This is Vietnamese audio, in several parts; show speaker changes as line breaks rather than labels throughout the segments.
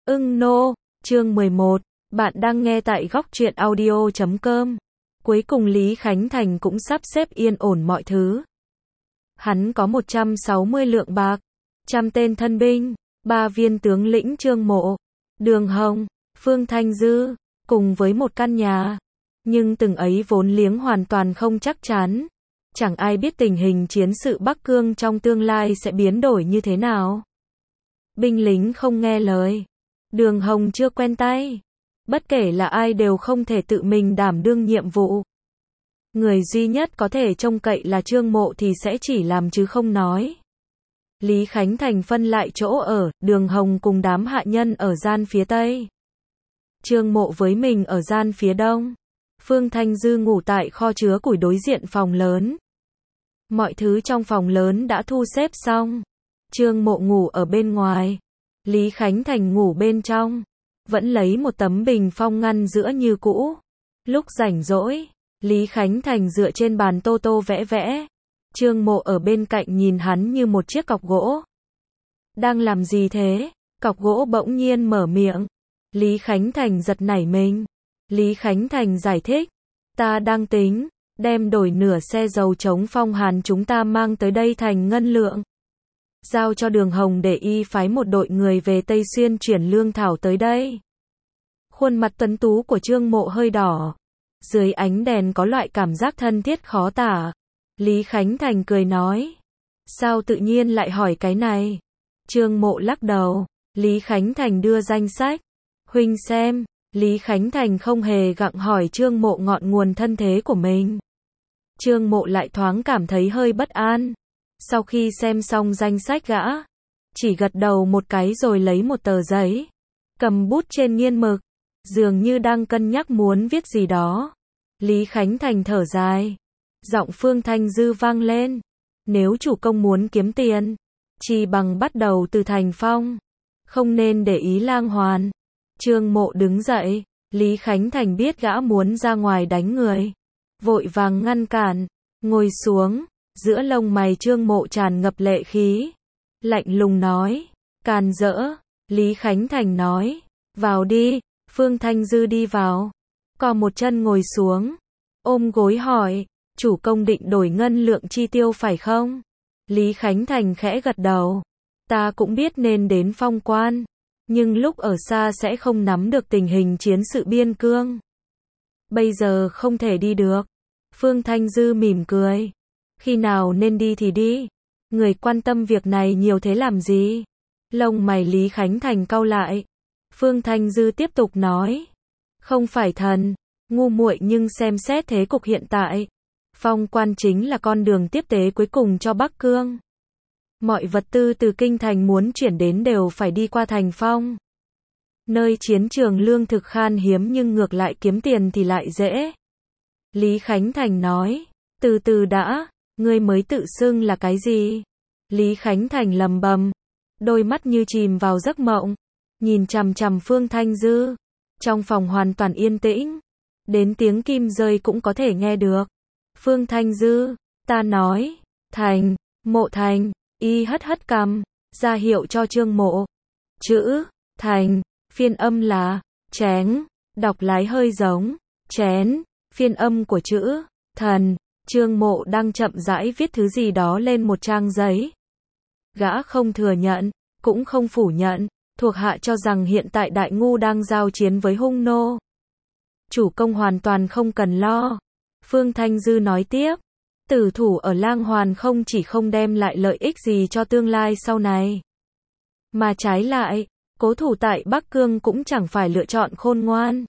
Nô, chương 11, bạn đang nghe tại góc truyện audio.com. Cuối cùng Lý Khánh Thành cũng sắp xếp yên ổn mọi thứ. Hắn có 160 lượng bạc, 100 tên thân binh, 3 viên tướng lĩnh Trương Mộ, Đường Hồng, Phương Thanh Dư, cùng với một căn nhà. Nhưng từng ấy vốn liếng hoàn toàn không chắc chắn. Chẳng ai biết tình hình chiến sự Bắc Cương trong tương lai sẽ biến đổi như thế nào. Binh lính không nghe lời. Đường Hồng chưa quen tay. Bất kể là ai đều không thể tự mình đảm đương nhiệm vụ. Người duy nhất có thể trông cậy là Trương Mộ thì sẽ chỉ làm chứ không nói. Lý Khánh Thành phân lại chỗ ở, Đường Hồng cùng đám hạ nhân ở gian phía Tây. Trương Mộ với mình ở gian phía Đông. Phương Thanh Dư ngủ tại kho chứa củi đối diện phòng lớn. Mọi thứ trong phòng lớn đã thu xếp xong. Trương Mộ ngủ ở bên ngoài. Lý Khánh Thành ngủ bên trong. Vẫn lấy một tấm bình phong ngăn giữa như cũ. Lúc rảnh rỗi, Lý Khánh Thành dựa trên bàn tô tô vẽ vẽ. Trương Mộ ở bên cạnh nhìn hắn như một chiếc cọc gỗ. Đang làm gì thế? Cọc gỗ bỗng nhiên mở miệng. Lý Khánh Thành giật nảy mình. Lý Khánh Thành giải thích. Ta đang tính đem đổi nửa xe dầu chống phong hàn chúng ta mang tới đây thành ngân lượng. Giao cho Đường Hồng để y phái một đội người về Tây Xuyên chuyển lương thảo tới đây. Khuôn mặt tuấn tú của Trương Mộ hơi đỏ. Dưới ánh đèn có loại cảm giác thân thiết khó tả. Lý Khánh Thành cười nói. Sao tự nhiên lại hỏi cái này? Trương Mộ lắc đầu. Lý Khánh Thành đưa danh sách. Huynh xem. Lý Khánh Thành không hề gặng hỏi Trương Mộ ngọn nguồn thân thế của mình. Trương Mộ lại thoáng cảm thấy hơi bất an. Sau khi xem xong danh sách gã, chỉ gật đầu một cái rồi lấy một tờ giấy, cầm bút trên nghiên mực, dường như đang cân nhắc muốn viết gì đó. Lý Khánh Thành thở dài. Giọng Phương Thanh Dư vang lên. Nếu chủ công muốn kiếm tiền, chỉ bằng bắt đầu từ Thành Phong. Không nên để ý Lang Hoàn. Trương Mộ đứng dậy. Lý Khánh Thành biết gã muốn ra ngoài đánh người. Vội vàng ngăn cản. Ngồi xuống. Giữa lông mày Trương Mộ tràn ngập lệ khí. Lạnh lùng nói. Càn rỡ. Lý Khánh Thành nói. Vào đi. Phương Thanh Dư đi vào. Co một chân ngồi xuống. Ôm gối hỏi. Chủ công định đổi ngân lượng chi tiêu phải không? Lý Khánh Thành khẽ gật đầu. Ta cũng biết nên đến Phong Quan. Nhưng lúc ở xa sẽ không nắm được tình hình chiến sự biên cương. Bây giờ không thể đi được. Phương Thanh Dư mỉm cười. Khi nào nên đi thì đi. Người quan tâm việc này nhiều thế làm gì? Lông mày Lý Khánh Thành cau lại. Phương Thanh Dư tiếp tục nói. Không phải thần, ngu muội nhưng xem xét thế cục hiện tại. Phong Quan chính là con đường tiếp tế cuối cùng cho Bắc Cương. Mọi vật tư từ kinh thành muốn chuyển đến đều phải đi qua Thành Phong. Nơi chiến trường lương thực khan hiếm nhưng ngược lại kiếm tiền thì lại dễ. Lý Khánh Thành nói. Từ từ đã. Ngươi mới tự xưng là cái gì? Lý Khánh Thành lầm bầm. Đôi mắt như chìm vào giấc mộng. Nhìn chằm chằm Phương Thanh Dư. Trong phòng hoàn toàn yên tĩnh. Đến tiếng kim rơi cũng có thể nghe được. Phương Thanh Dư. Ta nói. Thành. Mộ Thành. Y hất hất cằm. Ra hiệu cho Trương Mộ. Chữ. Thành. Phiên âm là. Chén. Đọc lái hơi giống. Chén. Phiên âm của chữ. Thần. Trương Mộ đang chậm rãi viết thứ gì đó lên một trang giấy. Gã không thừa nhận, cũng không phủ nhận, thuộc hạ cho rằng hiện tại Đại Ngu đang giao chiến với hung nô. Chủ công hoàn toàn không cần lo. Phương Thanh Dư nói tiếp. Tử thủ ở Lang Hoàn không chỉ không đem lại lợi ích gì cho tương lai sau này. Mà trái lại, cố thủ tại Bắc Cương cũng chẳng phải lựa chọn khôn ngoan.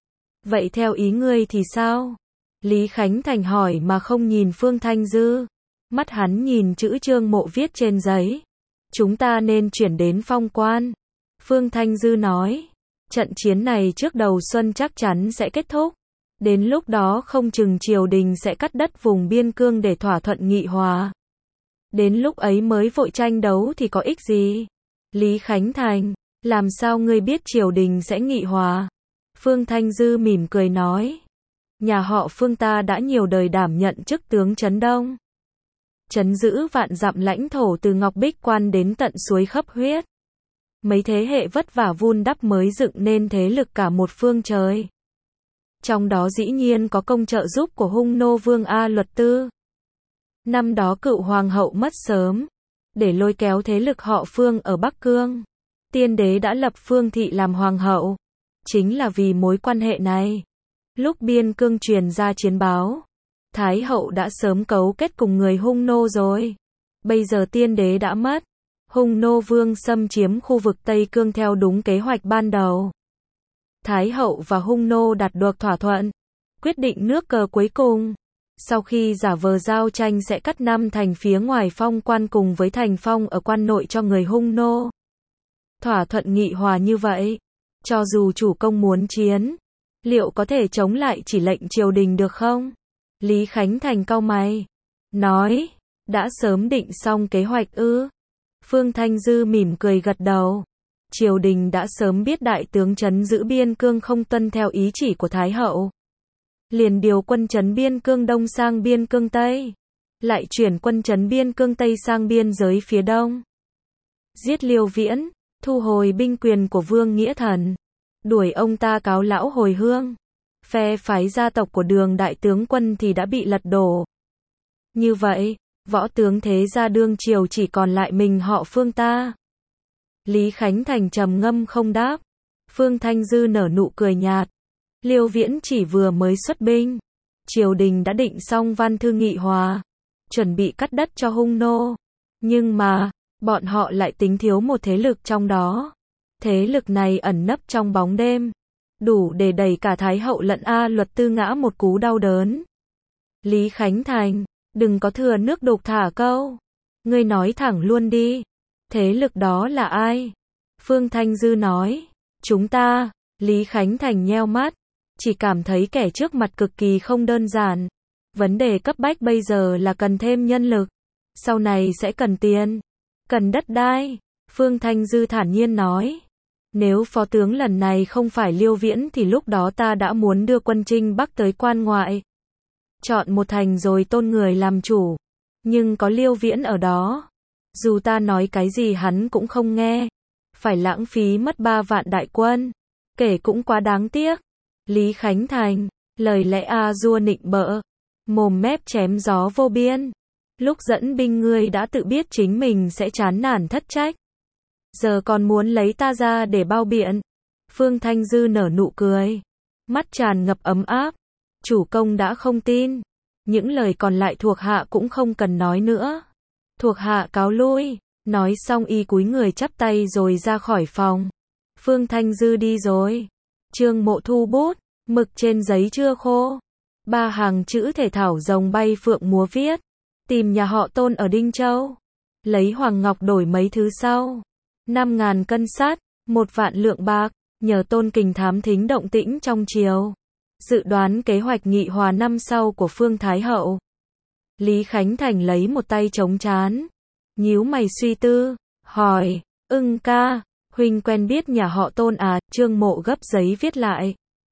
Vậy theo ý ngươi thì sao? Lý Khánh Thành hỏi mà không nhìn Phương Thanh Dư. Mắt hắn nhìn chữ Trương Mộ viết trên giấy. Chúng ta nên chuyển đến Phong Quan. Phương Thanh Dư nói. Trận chiến này trước đầu xuân chắc chắn sẽ kết thúc. Đến lúc đó không chừng triều đình sẽ cắt đất vùng biên cương để thỏa thuận nghị hòa. Đến lúc ấy mới vội tranh đấu thì có ích gì? Lý Khánh Thành. Làm sao ngươi biết triều đình sẽ nghị hòa? Phương Thanh Dư mỉm cười nói. Nhà họ Phương ta đã nhiều đời đảm nhận chức tướng trấn Đông. Trấn giữ vạn dặm lãnh thổ từ Ngọc Bích Quan đến tận suối Khấp Huyết. mấy thế hệ vất vả vun đắp mới dựng nên thế lực cả một phương trời. Trong đó dĩ nhiên có công trợ giúp của hung nô vương A Luật Tư. Năm đó cựu hoàng hậu mất sớm, để lôi kéo thế lực họ Phương ở Bắc Cương, tiên đế đã lập Phương Thị làm hoàng hậu. Chính là vì mối quan hệ này, lúc biên cương truyền ra chiến báo, Thái hậu đã sớm cấu kết cùng người hung nô rồi. Bây giờ tiên đế đã mất, hung nô vương xâm chiếm khu vực Tây Cương theo đúng kế hoạch ban đầu. Thái hậu và hung nô đạt được thỏa thuận, quyết định nước cờ cuối cùng. Sau khi giả vờ giao tranh sẽ cắt 5 thành phía ngoài phong quan cùng với thành phong ở quan nội cho người hung nô. Thỏa thuận nghị hòa như vậy, cho dù chủ công muốn chiến, liệu có thể chống lại chỉ lệnh triều đình được không? Lý Khánh Thành cau mày, nói, đã sớm định xong kế hoạch ư? Phương Thanh Dư mỉm cười gật đầu. Triều đình đã sớm biết đại tướng trấn giữ biên cương không tuân theo ý chỉ của Thái hậu, liền điều quân trấn biên cương Đông sang biên cương Tây, lại chuyển quân trấn biên cương Tây sang biên giới phía Đông. Giết Liêu Viễn, thu hồi binh quyền của Vương Nghĩa Thần, đuổi ông ta cáo lão hồi hương. Phe phái gia tộc của Đường đại tướng quân thì đã bị lật đổ. Như vậy, võ tướng thế gia đương triều chỉ còn lại mình họ Phương ta. Lý Khánh Thành trầm ngâm không đáp. Phương Thanh Dư nở nụ cười nhạt. Liêu Viễn chỉ vừa mới xuất binh, triều đình đã định xong văn thư nghị hòa, chuẩn bị cắt đất cho hung nô. Nhưng mà, bọn họ lại tính thiếu một thế lực trong đó. Thế lực này ẩn nấp trong bóng đêm, đủ để đẩy cả Thái hậu lẫn A Luật Tư ngã một cú đau đớn. Lý Khánh Thành, đừng có thừa nước đục thả câu. Ngươi nói thẳng luôn đi. Thế lực đó là ai? Phương Thanh Dư nói, chúng ta. Lý Khánh Thành nheo mắt, chỉ cảm thấy kẻ trước mặt cực kỳ không đơn giản. Vấn đề cấp bách bây giờ là cần thêm nhân lực, sau này sẽ cần tiền, cần đất đai. Phương Thanh Dư thản nhiên nói, nếu phó tướng lần này không phải Liêu Viễn thì lúc đó ta đã muốn đưa quân Trinh Bắc tới quan ngoại, chọn một thành rồi tôn người làm chủ. Nhưng có Liêu Viễn ở đó, dù ta nói cái gì hắn cũng không nghe, phải lãng phí mất 3 vạn đại quân, kể cũng quá đáng tiếc. Lý Khánh Thành, lời lẽ a dua nịnh bợ, mồm mép chém gió vô biên. Lúc dẫn binh ngươi đã tự biết chính mình sẽ chán nản thất trách, giờ còn muốn lấy ta ra để bao biện. Phương Thanh Dư nở nụ cười, mắt tràn ngập ấm áp. Chủ công đã không tin, những lời còn lại thuộc hạ cũng không cần nói nữa. Thuộc hạ cáo lui. Nói xong y cúi người chắp tay rồi ra khỏi phòng. Phương Thanh Dư đi rồi. Trương Mộ thu bút, mực trên giấy chưa khô, 3 hàng chữ thể thảo rồng bay phượng múa viết, tìm nhà họ Tôn ở Đinh Châu, lấy hoàng ngọc đổi mấy thứ sau, 5.000 cân sắt, 1 vạn lượng bạc, nhờ Tôn Kình thám thính động tĩnh trong triều, dự đoán kế hoạch nghị hòa năm sau của Phương Thái hậu. Lý Khánh Thành lấy một tay chống trán, nhíu mày suy tư, hỏi, Ưng ca, huynh quen biết nhà họ Tôn à? Trương Mộ gấp giấy viết lại,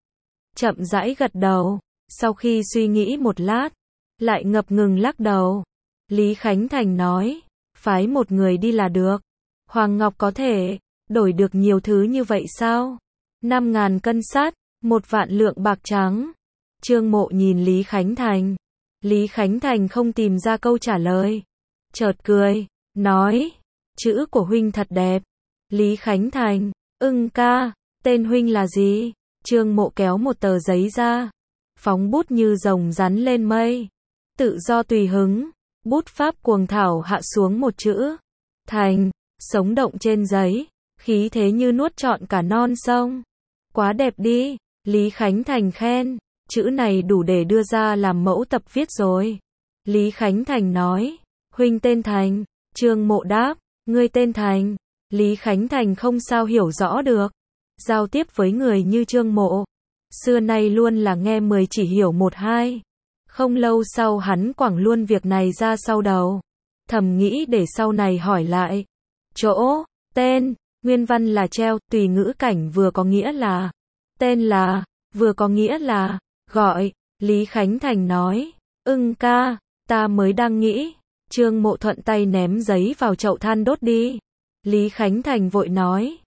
chậm rãi gật đầu, sau khi suy nghĩ một lát, lại ngập ngừng lắc đầu. Lý Khánh Thành nói, phái một người đi là được. Hoàng ngọc có thể đổi được nhiều thứ như vậy sao? 5.000 cân sắt, 1 vạn lượng bạc trắng. Trương Mộ nhìn Lý Khánh Thành. Lý Khánh Thành không tìm ra câu trả lời, chợt cười, nói, chữ của huynh thật đẹp. Lý Khánh Thành, Ưng ca, tên huynh là gì? Trương Mộ kéo một tờ giấy ra, phóng bút như rồng rắn lên mây, tự do tùy hứng, bút pháp cuồng thảo hạ xuống một chữ, Thành, sống động trên giấy, khí thế như nuốt trọn cả non sông. Quá đẹp đi. Lý Khánh Thành khen, chữ này đủ để đưa ra làm mẫu tập viết rồi. Lý Khánh Thành nói, huynh tên Thành. Trương Mộ đáp, ngươi tên Thành. Lý Khánh Thành không sao hiểu rõ được. Giao tiếp với người như Trương Mộ, xưa nay luôn là nghe 10 chỉ hiểu 1-2. Không lâu sau hắn quẳng luôn việc này ra sau đầu. Thầm nghĩ để sau này hỏi lại. Chỗ, tên, nguyên văn là treo, tùy ngữ cảnh vừa có nghĩa là tên là, vừa có nghĩa là gọi. Lý Khánh Thành nói, Ưng ca, ta mới đang nghĩ. Trương Mộ thuận tay ném giấy vào chậu than đốt đi. Lý Khánh Thành vội nói,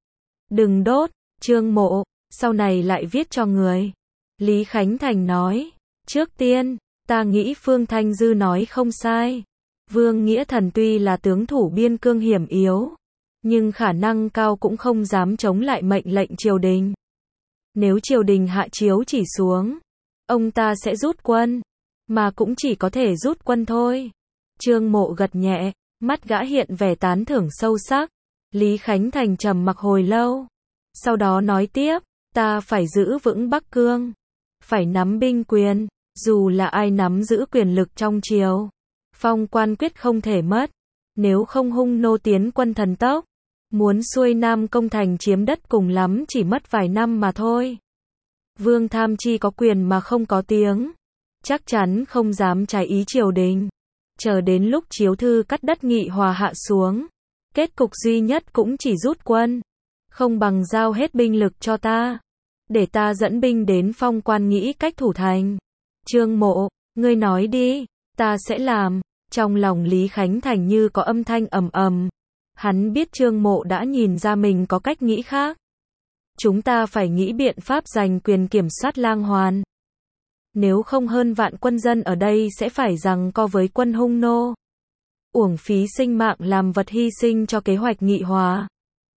Đừng đốt, Trương Mộ, sau này lại viết cho người. Lý Khánh Thành nói, trước tiên, ta nghĩ Phương Thanh Dư nói không sai. Vương Nghĩa Thần tuy là tướng thủ biên cương hiểm yếu, nhưng khả năng cao cũng không dám chống lại mệnh lệnh triều đình. Nếu triều đình hạ chiếu chỉ xuống, ông ta sẽ rút quân, mà cũng chỉ có thể rút quân thôi. Trương Mộ gật nhẹ, mắt gã hiện vẻ tán thưởng sâu sắc. Lý Khánh Thành trầm mặc hồi lâu, sau đó nói tiếp, ta phải giữ vững Bắc Cương, phải nắm binh quyền, dù là ai nắm giữ quyền lực trong triều, phong quan quyết không thể mất, nếu không hung nô tiến quân thần tốc, muốn xuôi Nam công thành chiếm đất cùng lắm chỉ mất vài năm mà thôi. Vương Tham Chi có quyền mà không có tiếng, chắc chắn không dám trái ý triều đình. Chờ đến lúc chiếu thư cắt đất Nghị Hòa hạ xuống, kết cục duy nhất cũng chỉ rút quân, không bằng giao hết binh lực cho ta, để ta dẫn binh đến phong quan nghĩ cách thủ thành. Trương Mộ, ngươi nói đi, ta sẽ làm. Trong lòng Lý Khánh Thành như có âm thanh ầm ầm. Hắn biết Trương Mộ đã nhìn ra mình có cách nghĩ khác. Chúng ta phải nghĩ biện pháp giành quyền kiểm soát Lang Hoàn. Nếu không hơn vạn quân dân ở đây sẽ phải giằng co với quân hung nô. Uổng phí sinh mạng làm vật hy sinh cho kế hoạch Nghị Hòa.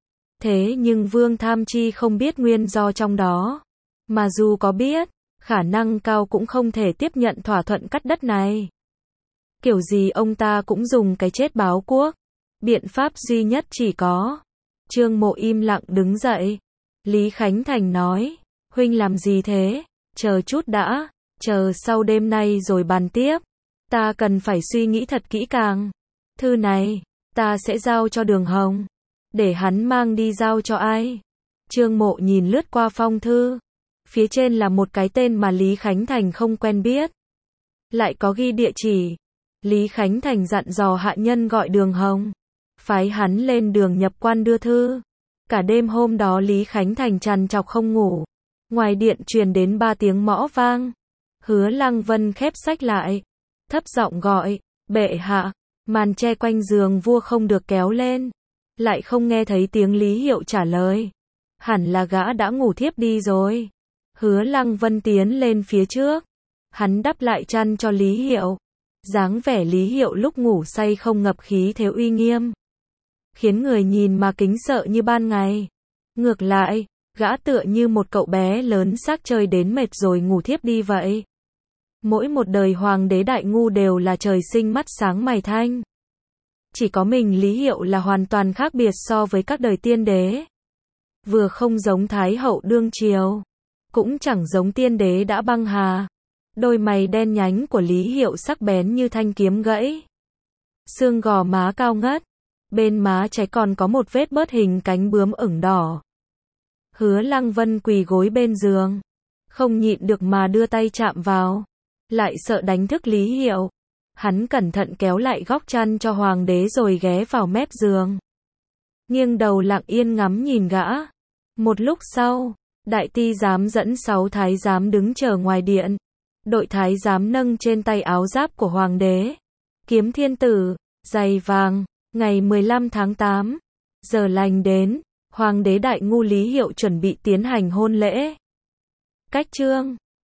Thế nhưng Vương Tham Chi không biết nguyên do trong đó. Mà dù có biết, khả năng cao cũng không thể tiếp nhận thỏa thuận cắt đất này. Kiểu gì ông ta cũng dùng cái chết báo quốc. Biện pháp duy nhất chỉ có. Trương Mộ im lặng đứng dậy. Lý Khánh Thành nói, huynh làm gì thế? Chờ chút đã, chờ sau đêm nay rồi bàn tiếp. Ta cần phải suy nghĩ thật kỹ càng. Thư này, ta sẽ giao cho Đường Hồng. Để hắn mang đi giao cho ai? Trương Mộ nhìn lướt qua phong thư. Phía trên là một cái tên mà Lý Khánh Thành không quen biết. Lại có ghi địa chỉ. Lý Khánh Thành dặn dò hạ nhân gọi Đường Hồng, phái hắn lên đường nhập quan đưa thư. Cả đêm hôm đó Lý Khánh Thành trằn trọc không ngủ. Ngoài điện truyền đến 3 tiếng mõ vang. Hứa Lăng Vân khép sách lại, thấp giọng gọi, bệ hạ. Màn che quanh giường vua không được kéo lên. Lại không nghe thấy tiếng Lý Hiệu trả lời. Hẳn là gã đã ngủ thiếp đi rồi. Hứa Lăng Vân tiến lên phía trước. Hắn đắp lại chăn cho Lý Hiệu. Dáng vẻ Lý Hiệu lúc ngủ say không ngập khí thế uy nghiêm, khiến người nhìn mà kính sợ như ban ngày. Ngược lại, gã tựa như một cậu bé lớn xác chơi đến mệt rồi ngủ thiếp đi vậy. Mỗi một đời hoàng đế đại ngu đều là trời sinh mắt sáng mày thanh. Chỉ có mình Lý Hiệu là hoàn toàn khác biệt so với các đời tiên đế. Vừa không giống Thái hậu đương triều, cũng chẳng giống tiên đế đã băng hà. Đôi mày đen nhánh của Lý Hiệu sắc bén như thanh kiếm gãy. Xương gò má cao ngất. Bên má trái còn có một vết bớt hình cánh bướm ửng đỏ. Hứa Lăng Vân quỳ gối bên giường. Không nhịn được mà đưa tay chạm vào. Lại sợ đánh thức Lý Hiệu. Hắn cẩn thận kéo lại góc chăn cho hoàng đế rồi ghé vào mép giường. Nghiêng đầu lặng yên ngắm nhìn gã. Một lúc sau, đại ty giám dẫn 6 thái giám đứng chờ ngoài điện. Đội thái giám nâng trên tay áo giáp của hoàng đế. Kiếm thiên tử, giày vàng, ngày 15 tháng 8. Giờ lành đến, hoàng đế đại ngu Lý Hiệu chuẩn bị tiến hành hôn lễ. Cách chương